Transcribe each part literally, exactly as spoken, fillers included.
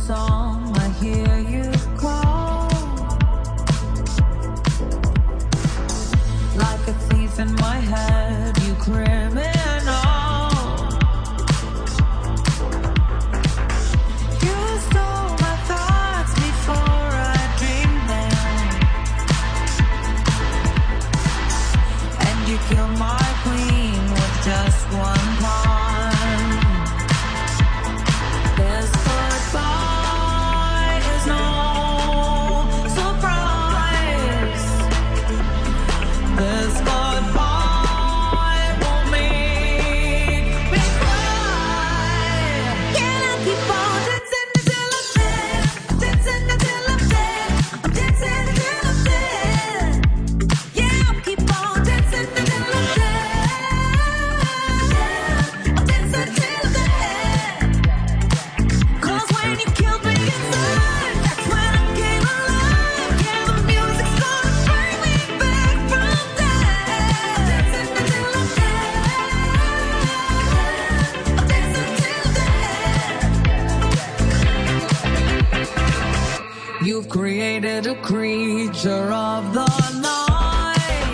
song, I hear you call. Like a thief in my head, you criminal. You stole my thoughts before I dreamed them, and you killed my queen with just one pawn. This goodbye is no surprise. This goodbye won't make me cry. Can I keep on dancing until I'm dead? Dancing until I'm dead. I'm dancing until I'm dead. Yeah, I'll keep on dancing until I'm dead. I'm dancing until I'm dead. 'Cause when you killed me inside, that's when I came alive. Yeah, the music's gonna bring me back from death. Dancing until I'm dead. I'm dancing until dead. You've created a creature of the night.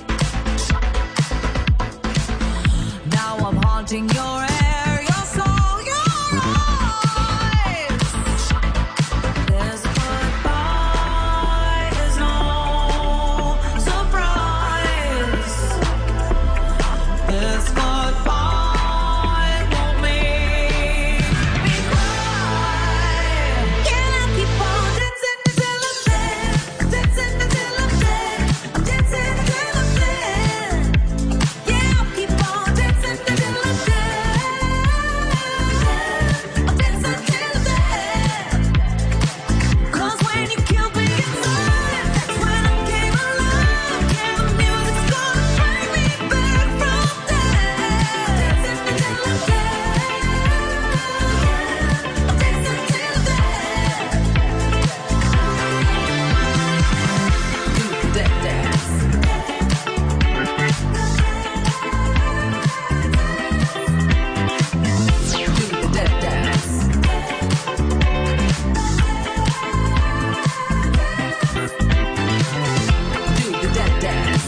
Now I'm haunting your air, your soul, your eyes. This goodbye is no surprise. This goodbye won't make me cry. Can I keep on dancing until I'm dead? Dancing until I'm dead. I'm dancing until I'm dead. Yeah, I'll keep on dancing until I'm dead. I'm dancing until I'm dead. 'Cause when you killed me inside, that's when I came alive. Yeah, the music's gonna bring me back from death. Dancing until I'm dead. I'm dancing until I'm dead. Do the dead dance. Do the dead dance. Do the dead dance.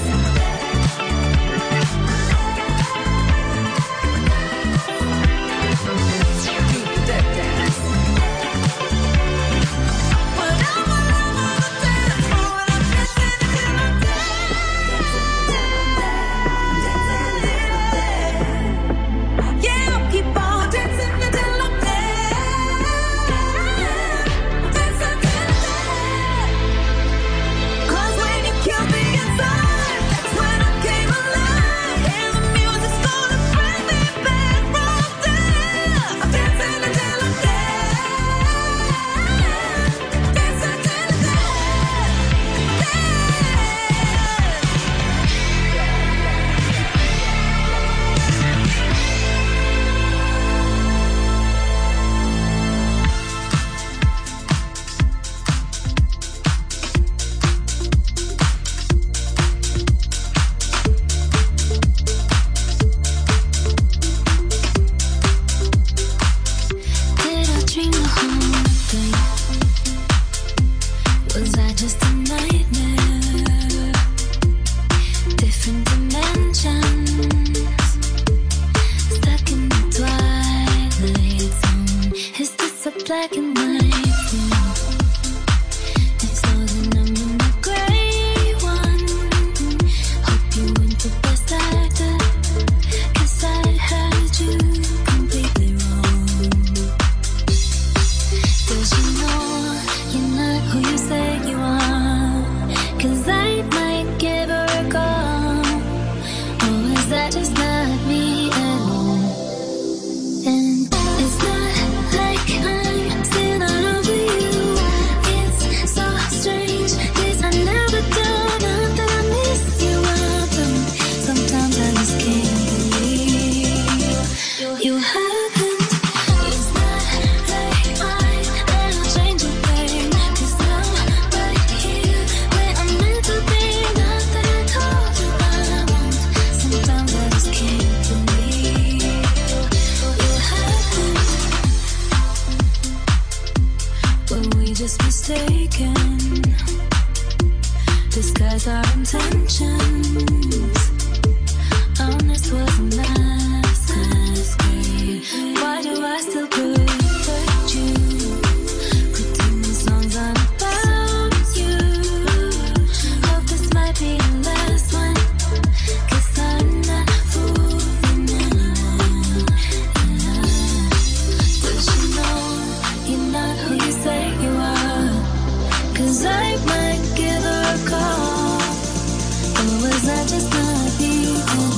Do the dead dance. When I'm all over the dance floor and I'm dancing until I'm dead. Yeah, I'll keep on dancing until I'm dead. Dancing until I'm dead. 'Cause when you killed me inside, that's when I came alive. Yeah, the music's gonna bring me back from death. I'm dancing until I'm dead. Dancing until I'm dead. Did I dream the whole thing? Was I just a nightmare? Different dimensions, stuck in the twilight zone. Is this a black and white room? It's all that I'm in the gray one. Hope you weren't the best actor, 'cause I had you completely wrong. Does you know you're not who you say you are? 'Cause I might give her a call. Or is that just not me at all? And it's not like I'm still just mistaken. Disguise our intentions. Honest was a masquerade. Why do I still protect you? Putting these songs on about you. Hope this might be the last one. Cause I'm not fooling anyone. Don't you know you're not who you say you are? Cause I might give her a call. Or was I just not even?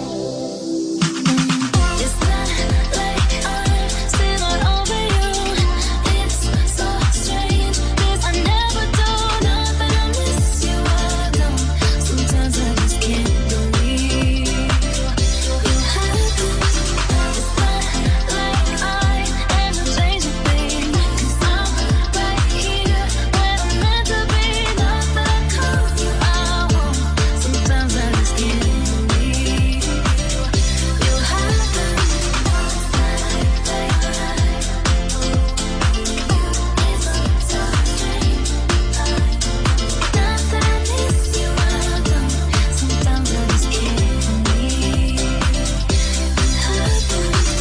It's not like I'm still on over you. It's so strange, cause I never do nothing. I miss you, I don't. Sometimes I just can't believe you happen. It's not like I am a change of thing. Cause I'm right here when I'm meant to be. Not that I call you out. Sometimes I just can't believe you happen. It's so strange. Not that I miss you, I don't. Sometimes I just can't believe it happened.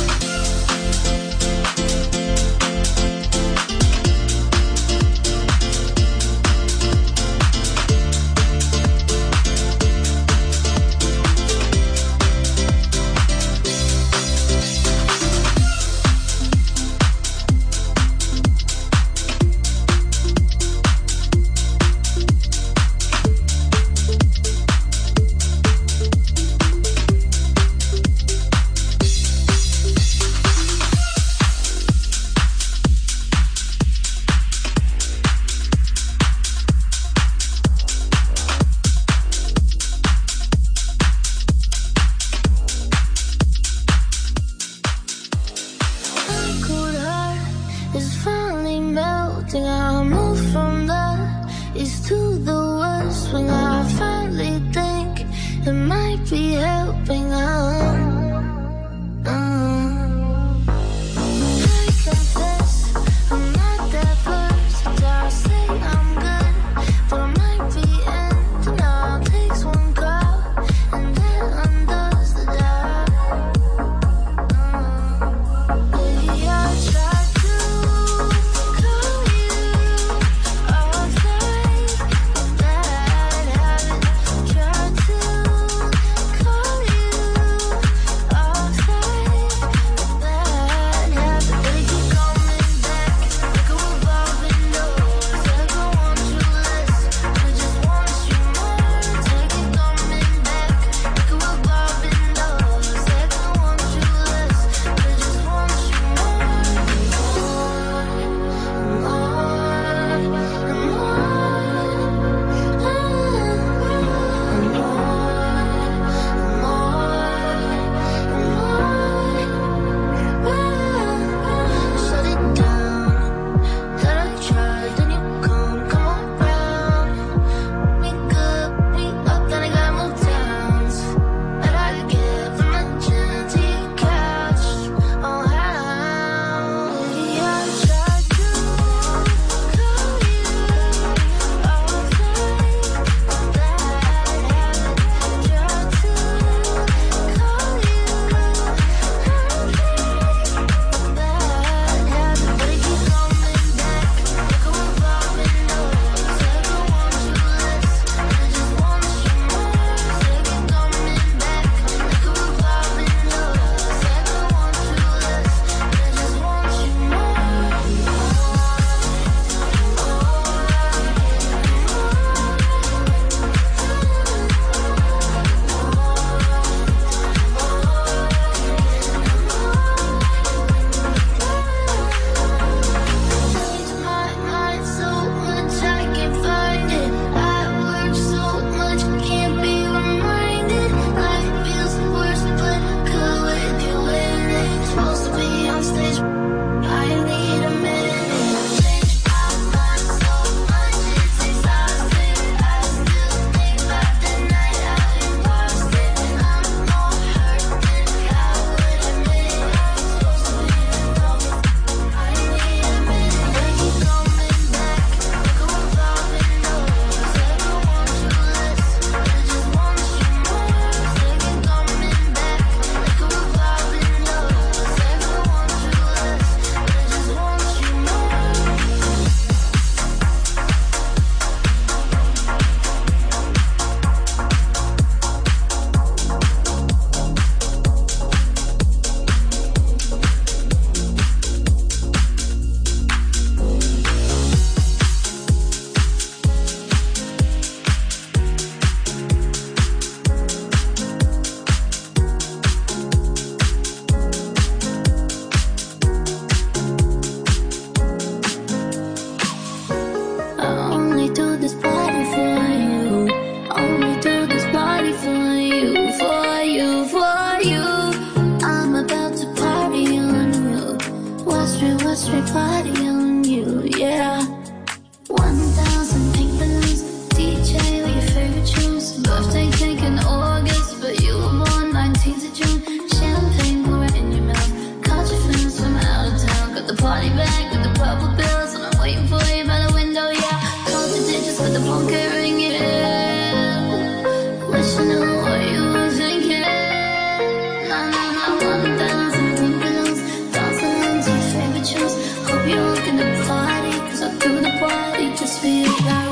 My cold heart is finally melting. I move from the east to the west when I finally think it might be helping out. Mm. I confess I'm not that versatile. I say I'm good, but I might be ending. All takes one call and that undoes the job. Maybe I'll try to call you off night, but that I haven't tried to call you Street, West Street, party on you, yeah. One thousand pink balloons, D J with your favorite tunes. Birthday cake in August, but you were born nineteenth of June. Champagne pouring in your mouth, caught your friends from out of town. Got the party bag with the purple bills, and I'm waiting for you by the window, yeah. Caught the digits with the phone ringing in. Wish I knew what you were thinking. Nah, nah, nah, one thousand pink balloons, dance along to your favorite tunes. Hope you're looking to party, cause I do the party just for you, like.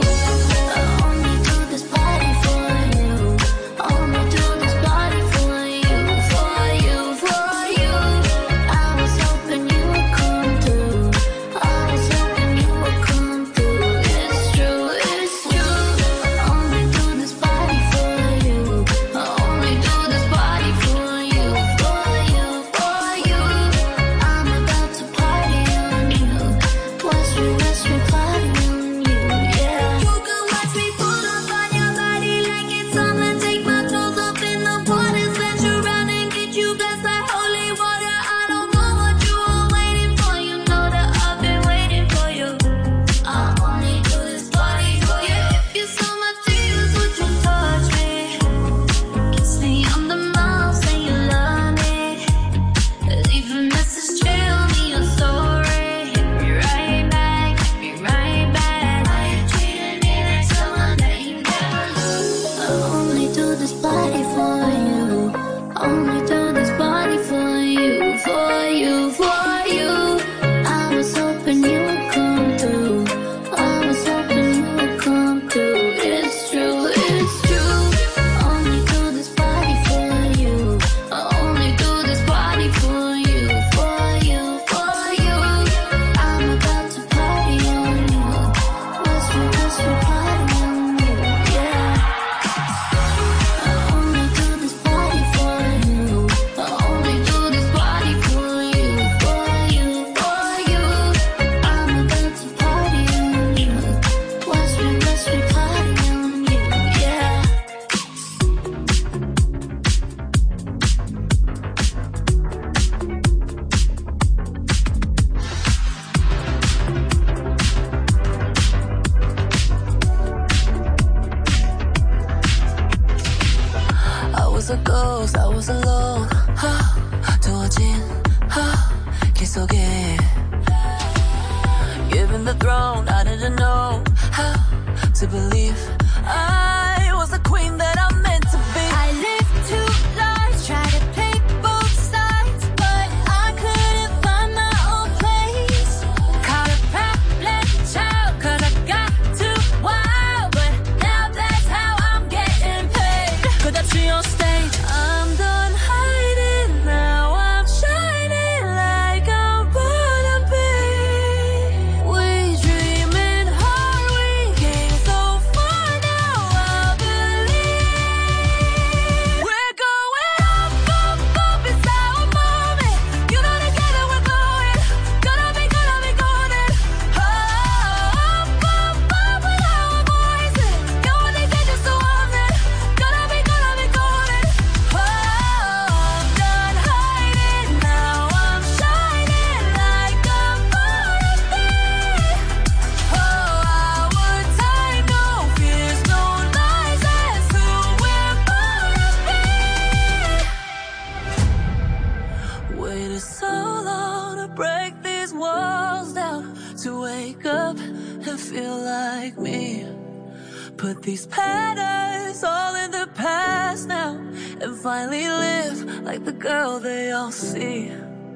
These patterns all in the past now, and finally live like the girl they all see.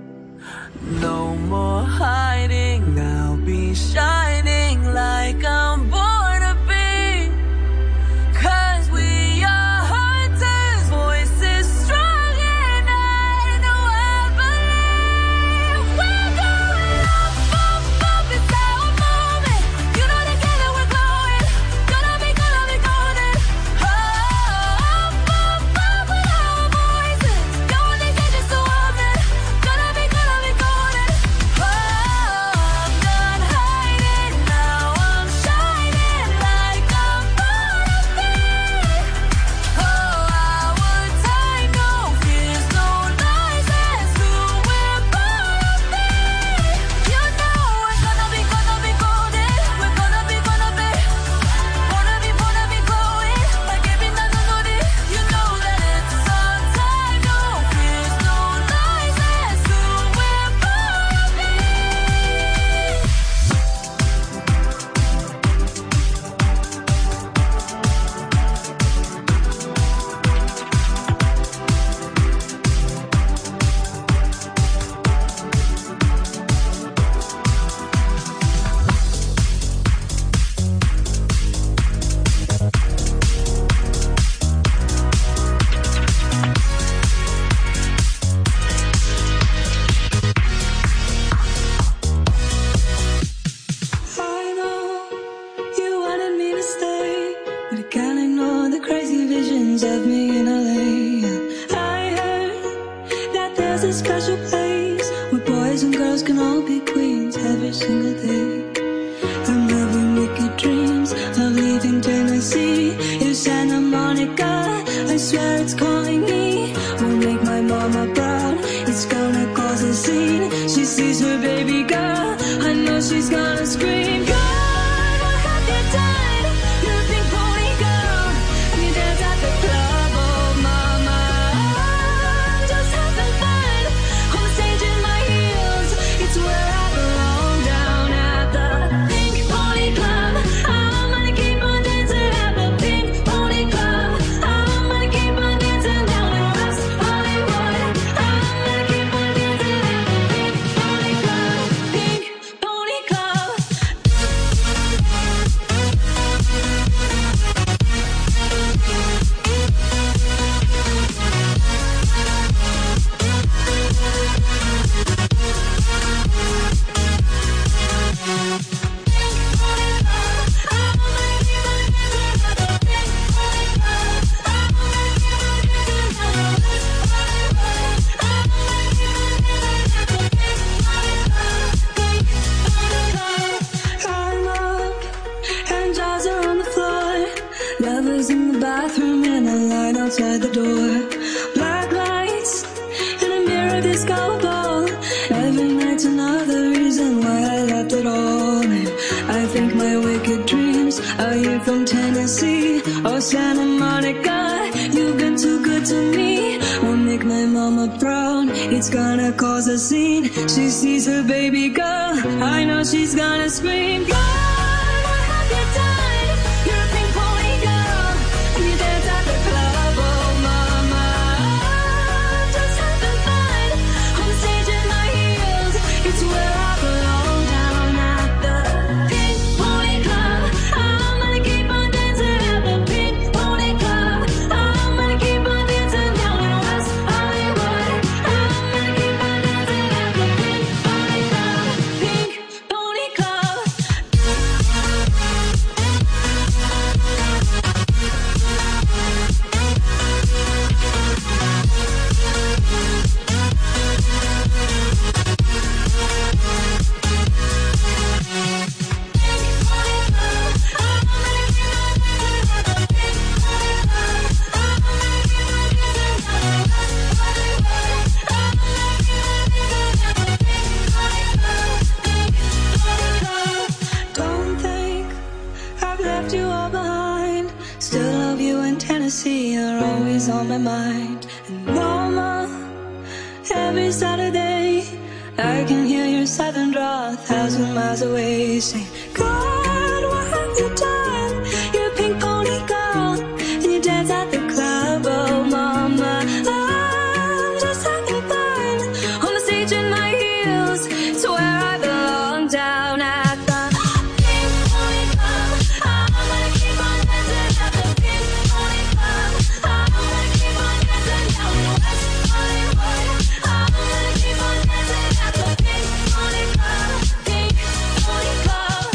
No more hiding, now be shining like I'm born to be. Cause we are hunters, voices strong and I know I believe. We're going up, up, up, it's our moment. You know together we're glowing. Gonna be, gonna be golden. Oh, up, up, up with our voices. Don't think they just so often. Gonna be, gonna be golden. Oh, all be queens every single day. I'm having wicked dreams of leaving Tennessee. It's Santa Monica, I swear it's calling me. Won't make my mama proud, it's gonna cause a scene. She sees her baby girl, I know she's gonna scream. God, what have you done? You pink pony girl, you dance at the club, oh mama. I'm just having fun, on stage in my heels. It's where I belong, down at the Pink Pony Club. I'm gonna keep on dancing at the Pink Pony Club. I'm gonna keep on dancing down in West Hollywood. I'm gonna keep on dancing at the Pink Pony Club. Pink Pony Club. I'm up and jaws are on the floor. Lovers in the bathroom and a line outside the door. Black lights and a mirror disco ball. Every night's another reason why I left it all. And I think my wicked dreams are you from Tennessee or Santa Monica. You've been too good to me. Won't make my mama proud, it's gonna cause a scene. She sees her baby girl, I know she's gonna scream. God, what have you done? You're a pink pony girl, you dance at the club, oh mama. I'm just having fun, on the stage in my heels. It's where I belong, down at the Pink Pony Club. I'm gonna keep on dancing at the Pink Pony Club. I'm gonna keep on dancing down in West Hollywood. I'm gonna keep on dancing at the Pink Pony Club. Pink Pony Club. Don't think I've left you all behind. Still love you in Tennessee, you're always on my mind. And mama, every Saturday I can hear your southern draw a thousand miles away, saying, God, what have you done? You're a pink pony girl, and you dance at the club, oh mama. I'm just having fun, on the stage in my heels. It's where I belong, down at the Pink Pony Club. I'm gonna keep on dancing at the Pink Pony Club. I'm gonna keep on dancing down in West Hollywood. I'm gonna keep on dancing at the Pink Pony Club. Pink Pony Club.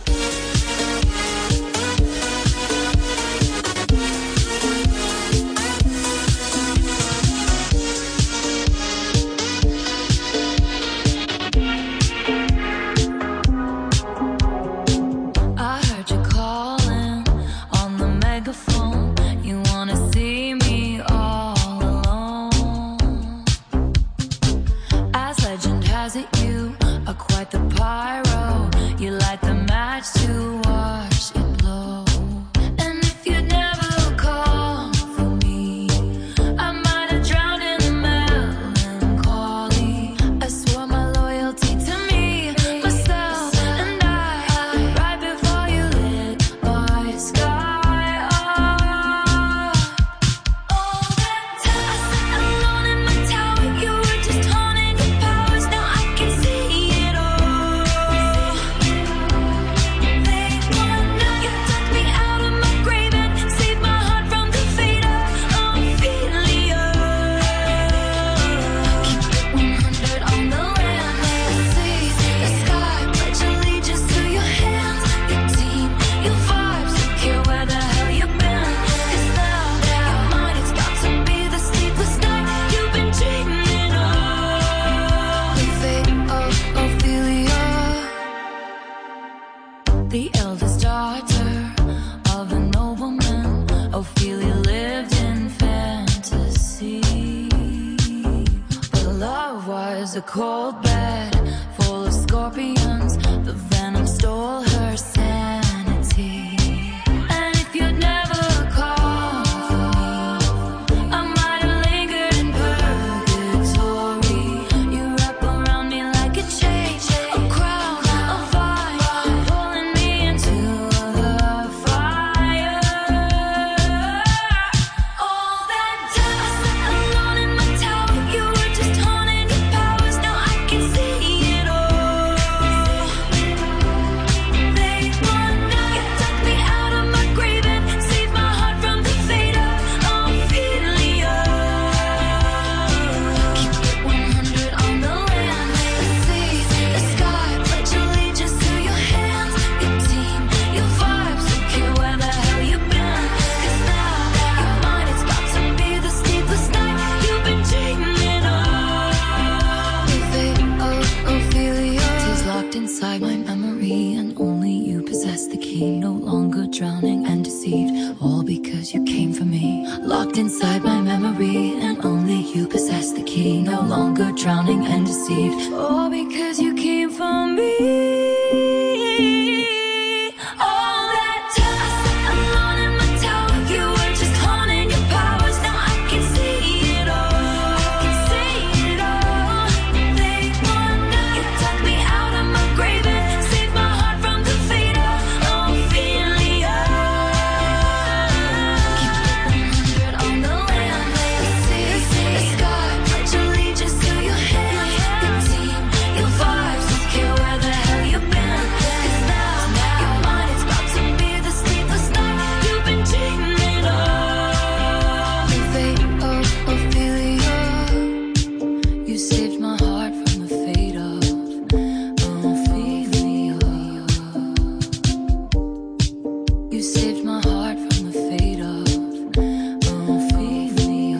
I heard you calling on the megaphone. You wanna see me all alone. As legend has it, you are quite the pyro. You light the match to watch it blow. And if you'd never call for me, I might have drowned in the melancholy. I swore my loyalty to me, myself, and I. Right before you lit my sky up. All that time I sat alone in my tower, you were just haunting your powers. Now I can see it all. a cold bed full of scorpions. The venom stole her sanity. And if you'd never called for me, I might have lingered in purgatory. You wrap around me like a chain, a crown, a vine, pulling me into the fire. All that dust, alone in my tower, you were just haunting your powers. Now I can see it all. They wonder, you took me out of my grave and saved my heart from the fate of Ophelia. Keep it one hundred on the land, the sea, the sky, pledge allegiance to your hands, your team, your vibes. Don't care where the hell you've been, 'cause now you're mine. It's about to be the sleepless night you've been dreaming of. The fate of Ophelia is locked inside my memory, and only you possess the key. No longer drowning and deceived, all because you came for me. Locked inside my memory, and only you possess the key. No longer drowning and deceived, all because you came for me. All that dust, alone in my tower, you were just haunting your powers. Now I can see it all. I can see it all. They wonder, you took me out of my grave and saved my heart from the fate of Ophelia. Keep it one hundred on the land, the sea, the sky, pledge allegiance to your hands, your team, your vibes. Don't care where the hell you've been, 'cause now you're mine. It's about to be the sleepless night you've been dreaming of. The fate of Ophelia, you saved my heart from the fate of Ophelia. You saved my heart from the fate of Ophelia.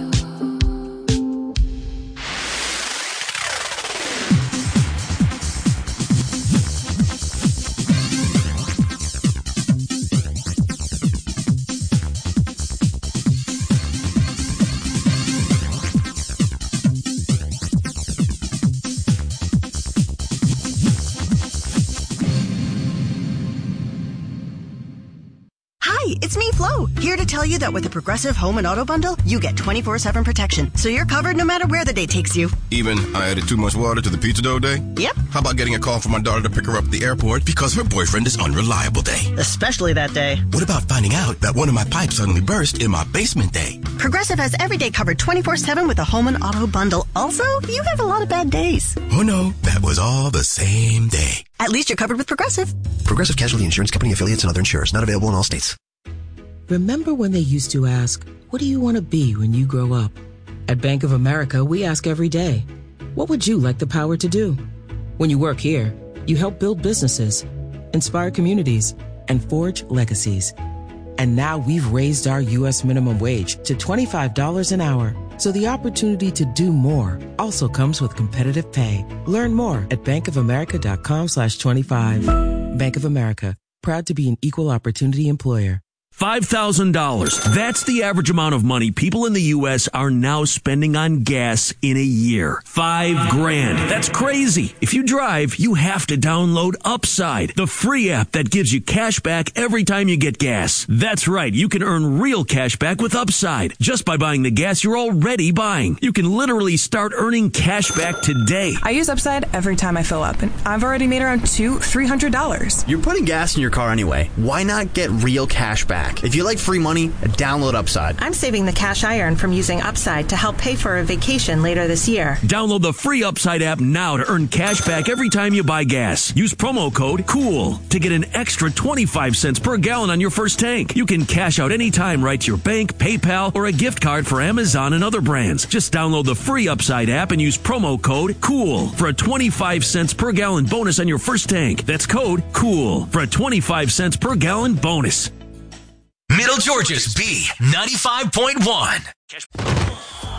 Hi, it's me, Flo, here to tell you that with the Progressive Home and Auto Bundle, you get twenty-four seven protection, so you're covered no matter where the day takes you. Even I added too much water to the pizza dough day? Yep, How about getting a call from my daughter to pick her up at the airport because her boyfriend is unreliable day? especially that day. What about finding out that one of my pipes suddenly burst in my basement day? Progressive has every day covered twenty-four seven with the Home and Auto Bundle. Also, you have a lot of bad days. Oh no, that was all the same day. At least you're covered with Progressive. Progressive Casualty Insurance Company affiliates and other insurers. Not available in all states. Remember when they used to ask, what do you want to be when you grow up? At Bank of America, we ask every day, what would you like the power to do? When you work here, you help build businesses, inspire communities, and forge legacies. And now we've raised our U S minimum wage to twenty-five dollars an hour. So the opportunity to do more also comes with competitive pay. Learn more at bankofamerica.com slash 25. Bank of America, proud to be an equal opportunity employer. five thousand dollars. That's the average amount of money people in the U S are now spending on gas in a year. Five grand. That's crazy. If you drive, you have to download Upside, the free app that gives you cash back every time you get gas. That's right. You can earn real cash back with Upside just by buying the gas you're already buying. You can literally start earning cash back today. I use Upside every time I fill up, and I've already made around two, three hundred dollars. You're putting gas in your car anyway. Why not get real cash back? If you like free money, download Upside. I'm saving the cash I earn from using Upside to help pay for a vacation later this year. Download the free Upside app now to earn cash back every time you buy gas. Use promo code COOL to get an extra twenty-five cents per gallon on your first tank. You can cash out anytime right to your bank, PayPal, or a gift card for Amazon and other brands. Just download the free Upside app and use promo code COOL for a twenty-five cents per gallon bonus on your first tank. That's code COOL for a twenty-five cents per gallon bonus. Middle Georgia's B ninety-five point one.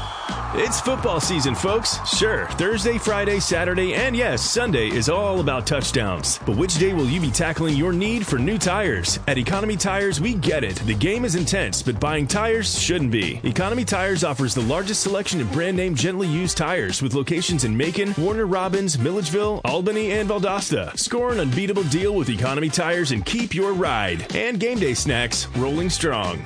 It's football season, folks. Sure, Thursday, Friday, Saturday, and yes, Sunday is all about touchdowns. But which day will you be tackling your need for new tires? At Economy Tires, we get it. The game is intense, but buying tires shouldn't be. Economy Tires offers the largest selection of brand name gently used tires with locations in Macon, Warner Robins, Milledgeville, Albany, and Valdosta. Score an unbeatable deal with Economy Tires and keep your ride. And game day snacks rolling strong.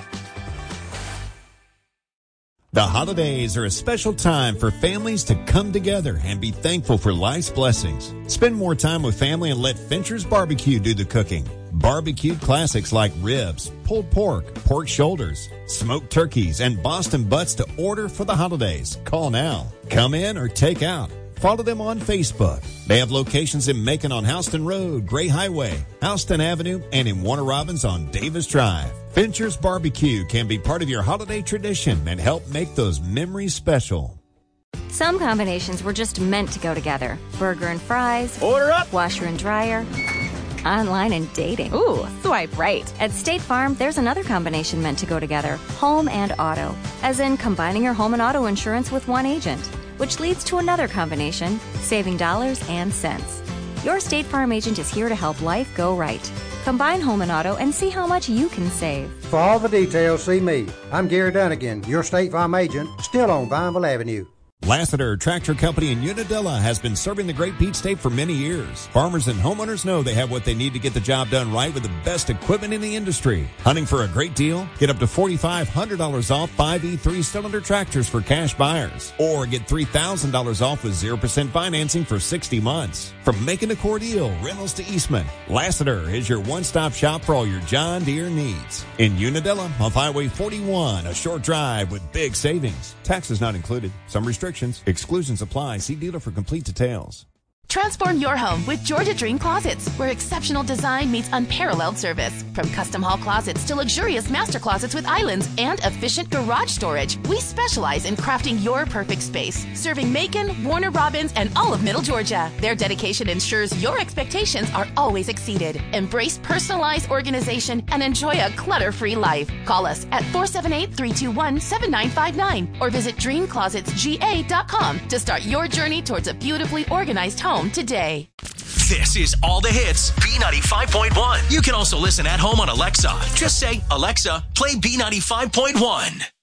The holidays are a special time for families to come together and be thankful for life's blessings. Spend more time with family and let Fincher's Barbecue do the cooking. Barbecued classics like ribs, pulled pork, pork shoulders, smoked turkeys, and Boston butts to order for the holidays. Call now. Come in or take out. Follow them on Facebook. They have locations in Macon on Houston Road, Gray Highway, Houston Avenue, and in Warner Robins on Davis Drive. Fincher's Barbecue can be part of your holiday tradition and help make those memories special. Some combinations were just meant to go together. Burger and fries. Order up. Washer and dryer. Online and dating. Ooh, swipe right. At State Farm, there's another combination meant to go together. Home and auto. As in combining your home and auto insurance with one agent. Which leads to another combination, saving dollars and cents. Your State Farm agent is here to help life go right. Combine home and auto and see how much you can save. For all the details, see me. I'm Gary Dunnigan, your State Farm agent, still on Vineville Avenue. Lassiter Tractor Company in Unadilla has been serving the Great Peach State for many years. Farmers and homeowners know they have what they need to get the job done right with the best equipment in the industry. Hunting for a great deal? Get up to four thousand five hundred dollars off five E three-cylinder tractors for cash buyers. Or get three thousand dollars off with zero percent financing for sixty months. From Macon to Cordele, Reynolds to Eastman, Lassiter is your one-stop shop for all your John Deere needs. In Unadilla, off Highway forty-one, a short drive with big savings. Taxes not included. Some restrictions. Exclusions apply. See dealer for complete details. Transform your home with Georgia Dream Closets, where exceptional design meets unparalleled service. From custom hall closets to luxurious master closets with islands and efficient garage storage, we specialize in crafting your perfect space, serving Macon, Warner Robins, and all of Middle Georgia. Their dedication ensures your expectations are always exceeded. Embrace personalized organization and enjoy a clutter-free life. Call us at four seven eight, three two one, seven nine five nine or visit dream closets g a dot com to start your journey towards a beautifully organized home today. This is All the Hits, B ninety-five point one. You can also listen at home on Alexa. Just say, Alexa, play B ninety-five point one.